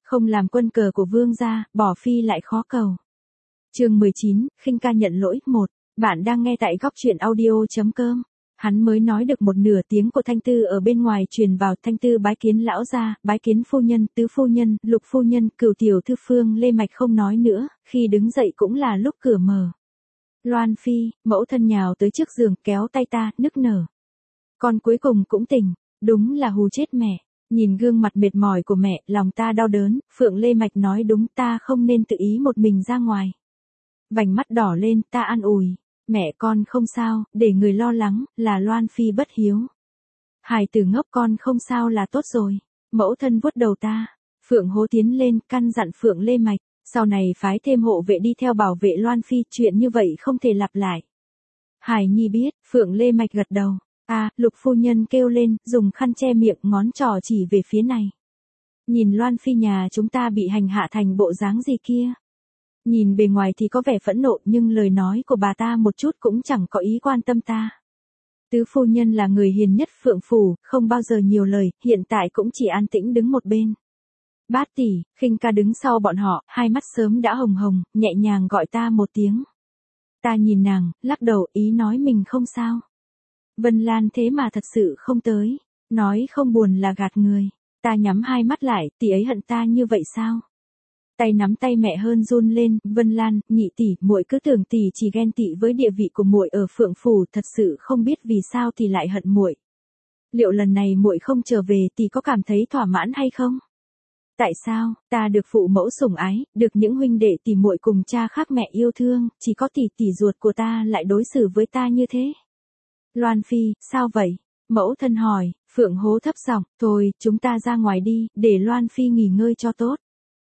Không làm quân cờ của vương gia, bỏ phi lại khó cầu. Chương 19, Khinh ca nhận lỗi. 1. Bạn đang nghe tại góc truyện audio.com. Hắn mới nói được một nửa tiếng của Thanh Tư ở bên ngoài truyền vào. Thanh Tư bái kiến lão gia, bái kiến phu nhân, tứ phu nhân, lục phu nhân, cửu tiểu thư. Phương Lê Mạch không nói nữa, khi đứng dậy cũng là lúc cửa mở. Loan Phi, mẫu thân nhào tới trước giường kéo tay ta, nức nở. Con cuối cùng cũng tỉnh, đúng là hù chết mẹ. Nhìn gương mặt mệt mỏi của mẹ, lòng ta đau đớn. Phượng Lê Mạch nói đúng, ta không nên tự ý một mình ra ngoài. Vành mắt đỏ lên, ta an ủi. Mẹ con không sao, để người lo lắng, là Loan Phi bất hiếu. Hài tử ngốc, con không sao là tốt rồi. Mẫu thân vuốt đầu ta. Phượng Hố tiến lên, căn dặn Phượng Lê Mạch. Sau này phái thêm hộ vệ đi theo bảo vệ Loan Phi, chuyện như vậy không thể lặp lại. Hải Nhi biết. Phượng Lê Mạch gật đầu. Lục phu nhân kêu lên, dùng khăn che miệng, ngón trỏ chỉ về phía này. Nhìn Loan Phi nhà chúng ta bị hành hạ thành bộ dáng gì kia. Nhìn bề ngoài thì có vẻ phẫn nộ, nhưng lời nói của bà ta một chút cũng chẳng có ý quan tâm ta. Tứ phu nhân là người hiền nhất Phượng phủ, không bao giờ nhiều lời, hiện tại cũng chỉ an tĩnh đứng một bên. Bát tỷ, Khinh ca đứng sau bọn họ, hai mắt sớm đã hồng hồng, nhẹ nhàng gọi ta một tiếng. Ta nhìn nàng, lắc đầu, ý nói mình không sao. Vân Lan thế mà thật sự không tới, nói không buồn là gạt người. Ta nhắm hai mắt lại, tỷ ấy hận ta như vậy sao? Tay nắm tay mẹ hơn run lên. Vân Lan, nhị tỷ, muội cứ tưởng tỷ chỉ ghen tị với địa vị của muội ở Phượng phủ, thật sự không biết vì sao tỷ lại hận muội. Liệu lần này muội không trở về tỷ có cảm thấy thỏa mãn hay không? Tại sao, ta được phụ mẫu sủng ái, được những huynh đệ tỷ muội cùng cha khác mẹ yêu thương, chỉ có tỷ tỷ ruột của ta lại đối xử với ta như thế? Loan Phi, sao vậy? Mẫu thân hỏi. Phượng Hố thấp giọng, thôi, chúng ta ra ngoài đi, để Loan Phi nghỉ ngơi cho tốt.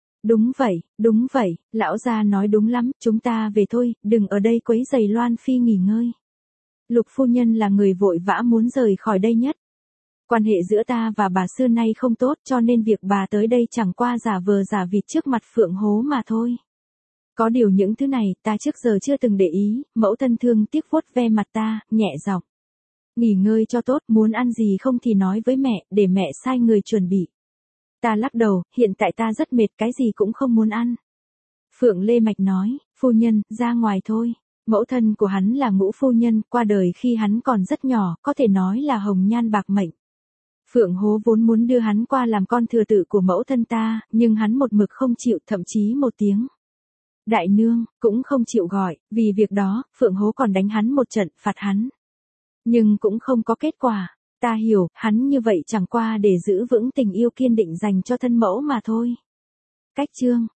Đúng vậy, lão gia nói đúng lắm, chúng ta về thôi, đừng ở đây quấy rầy Loan Phi nghỉ ngơi. Lục phu nhân là người vội vã muốn rời khỏi đây nhất. Quan hệ giữa ta và bà xưa nay không tốt, cho nên việc bà tới đây chẳng qua giả vờ giả vịt trước mặt Phượng Hố mà thôi. Có điều những thứ này ta trước giờ chưa từng để ý. Mẫu thân thương tiếc vuốt ve mặt ta, nhẹ giọng. Nghỉ ngơi cho tốt, muốn ăn gì không thì nói với mẹ, để mẹ sai người chuẩn bị. Ta lắc đầu, hiện tại ta rất mệt, cái gì cũng không muốn ăn. Phượng Lê Mạch nói, phu nhân, ra ngoài thôi. Mẫu thân của hắn là Ngũ phu nhân, qua đời khi hắn còn rất nhỏ, có thể nói là hồng nhan bạc mệnh. Phượng Hố vốn muốn đưa hắn qua làm con thừa tự của mẫu thân ta, nhưng hắn một mực không chịu, thậm chí một tiếng đại nương cũng không chịu gọi. Vì việc đó, Phượng Hố còn đánh hắn một trận, phạt hắn. Nhưng cũng không có kết quả. Ta hiểu, hắn như vậy chẳng qua để giữ vững tình yêu kiên định dành cho thân mẫu mà thôi. Cách chương